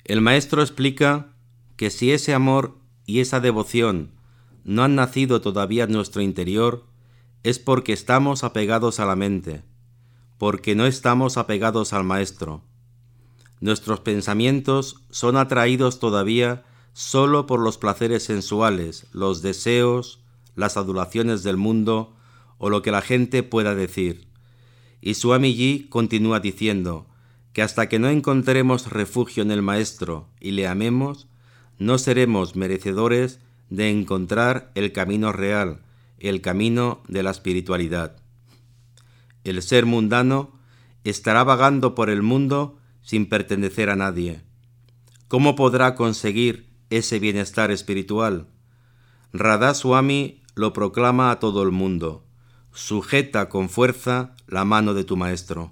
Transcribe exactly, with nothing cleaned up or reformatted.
El maestro explica que si ese amor y esa devoción no han nacido todavía en nuestro interior, es porque estamos apegados a la mente, porque no estamos apegados al Maestro. Nuestros pensamientos son atraídos todavía solo por los placeres sensuales, los deseos, las adulaciones del mundo o lo que la gente pueda decir. Y Swami Ji continúa diciendo que hasta que no encontremos refugio en el Maestro y le amemos, no seremos merecedores de encontrar el camino real, el camino de la espiritualidad. El ser mundano estará vagando por el mundo sin pertenecer a nadie. ¿Cómo podrá conseguir ese bienestar espiritual? Radha Swami lo proclama a todo el mundo: sujeta con fuerza la mano de tu maestro.